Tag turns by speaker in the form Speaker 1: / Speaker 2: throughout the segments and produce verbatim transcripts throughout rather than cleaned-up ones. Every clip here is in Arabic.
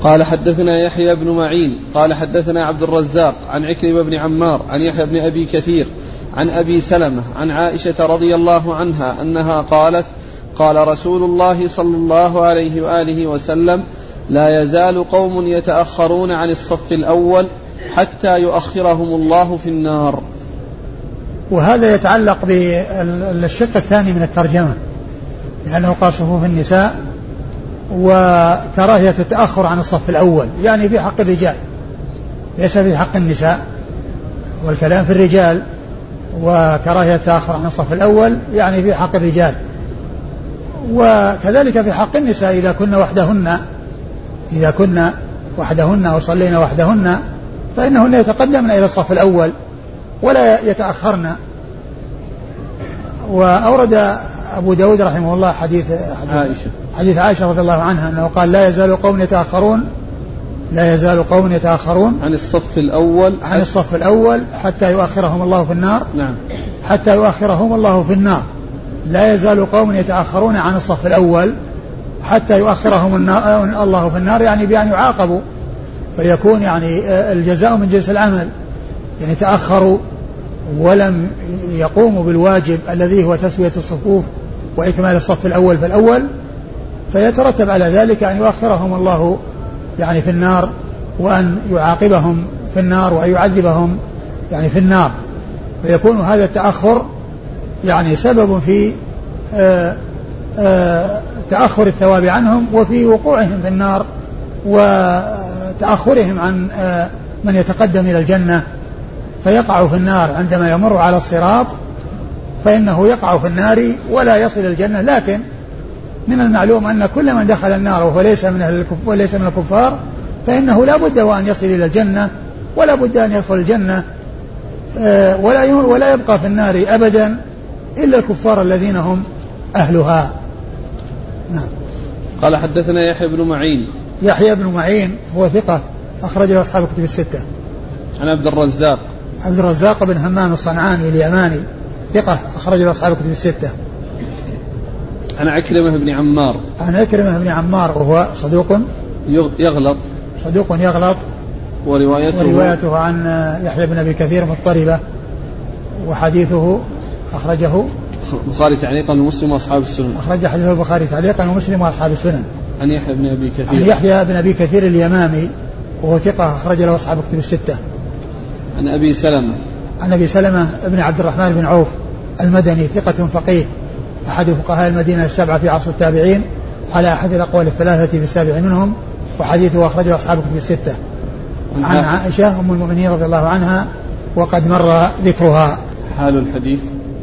Speaker 1: قال حدثنا يحيى بن معين قال حدثنا عبد الرزاق عن عكرمة بن عمار عن يحيى بن أبي كثير عن أبي سلمة عن عائشة رضي الله عنها أنها قالت قال رسول الله صلى الله عليه وآله وسلم لا يزال قوم يتأخرون عن الصف الأول حتى يؤخرهم الله في النار.
Speaker 2: وهذا يتعلق بالشق الثاني من الترجمة، لأنه قال صفوف النساء وكراهية التأخر عن الصف الأول، يعني في حق الرجال ليس في حق النساء، والكلام في الرجال، وكراهية التأخر عن الصف الأول يعني في حق الرجال. وكذلك في حق النساء إذا كنا وحدهن إذا كنا وحدهن أو صلينا وحدهن فإنهن يتقدمن إلى الصف الأول ولا يتأخرن. وأورد أبو داود رحمه الله حديث
Speaker 1: عائشة
Speaker 2: حديث عائشة رضي الله عنها أنه قال لا يزال قوم يتأخرون لا يزال قوم يتأخرون
Speaker 1: عن الصف الأول
Speaker 2: عن الصف الأول حتى يؤخرهم الله في النار.
Speaker 1: نعم.
Speaker 2: حتى يؤخرهم الله في النار. لا يزال قوم يتأخرون عن الصف الأول حتى يؤخرهم الله في النار، يعني بأن يعاقبوا فيكون يعني الجزاء من جنس العمل، يعني تأخروا ولم يقوموا بالواجب الذي هو تسوية الصفوف وإكمال الصف الأول فالأول، فيترتب على ذلك أن يؤخرهم الله يعني في النار، وأن يعاقبهم في النار وأن يعذبهم يعني في النار. فيكون هذا التأخر يعني سبب في آآ آآ تأخر الثواب عنهم وفي وقوعهم في النار وتأخرهم عن من يتقدم إلى الجنة فيقع في النار عندما يمر على الصراط، فإنه يقع في النار ولا يصل الجنة. لكن من المعلوم أن كل من دخل النار وهو ليس من وليس من الكفار فإنه لا بد وأن يصل إلى الجنة ولا بد أن يدخل الجنة، ولا ولا يبقى في النار أبدا إلا الكفار الذين هم أهلها. نعم.
Speaker 1: قال حدثنا يحيى بن معين
Speaker 2: يحيى بن معين هو ثقة أخرج له أصحاب الكتب الستة.
Speaker 1: عن عبد الرزاق
Speaker 2: عبد الرزاق بن همام الصنعاني اليماني ثقة أخرج له أصحاب الكتب الستة.
Speaker 1: عن عكرمة بن عمار
Speaker 2: عن عكرمة بن عمار وهو صدوق
Speaker 1: يغلط
Speaker 2: صدوق يغلط
Speaker 1: وروايته,
Speaker 2: وروايته عن يحيى بن أبي كثير مضطربة، وحديثه أخرجه
Speaker 1: البخاري تعليقا ومسلم وأصحاب السنن.
Speaker 2: أخرج حديث البخاري تعليقا ومسلم وأصحاب السنن.
Speaker 1: عن يحيى بن أبي كثير
Speaker 2: عن يحيى بن أبي كثير اليمامي وهو ثقة أخرج له أصحاب الكتب الستة.
Speaker 1: عن أبي سلمة
Speaker 2: عن أبي سلمة بن عبد الرحمن بن عوف المدني ثقة فقيه أحد فقهاء المدينة السبعة في عصر التابعين على أحد الأقوال الثلاثة في السابع منهم، وحديثه أخرجه أصحاب الكتب الستة. عن عائشة أم المؤمنين رضي الله عنها وقد مر ذكرها.
Speaker 1: حال الحديث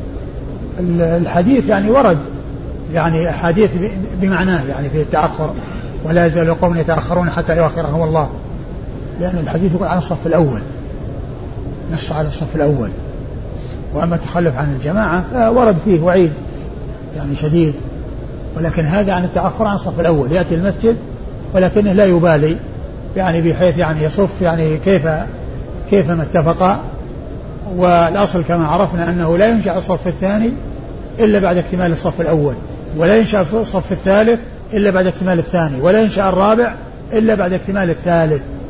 Speaker 2: الحديث يعني ورد يعني أحاديث بمعناه يعني في التأخر، ولا يزال قوم يتأخرون حتى يؤخرهم الله، لأن الحديث يقول عن الصف الأول، نص على الصف الأول. وأما التخلف عن الجماعة فورد فيه وعيد يعني شديد، ولكن هذا عن التأخر عن الصف الأول، يأتي المسجد ولكنه لا يبالي يعني بحيث يعني يصف يعني كيف كيفما اتفق. والأصل كما عرفنا أنه لا ينشأ الصف الثاني إلا بعد اكتمال الصف الأول، ولا ينشأ الصف الثالث إلا بعد اكتمال الثاني، ولا ينشأ الرابع إلا بعد اكتمال الثالث.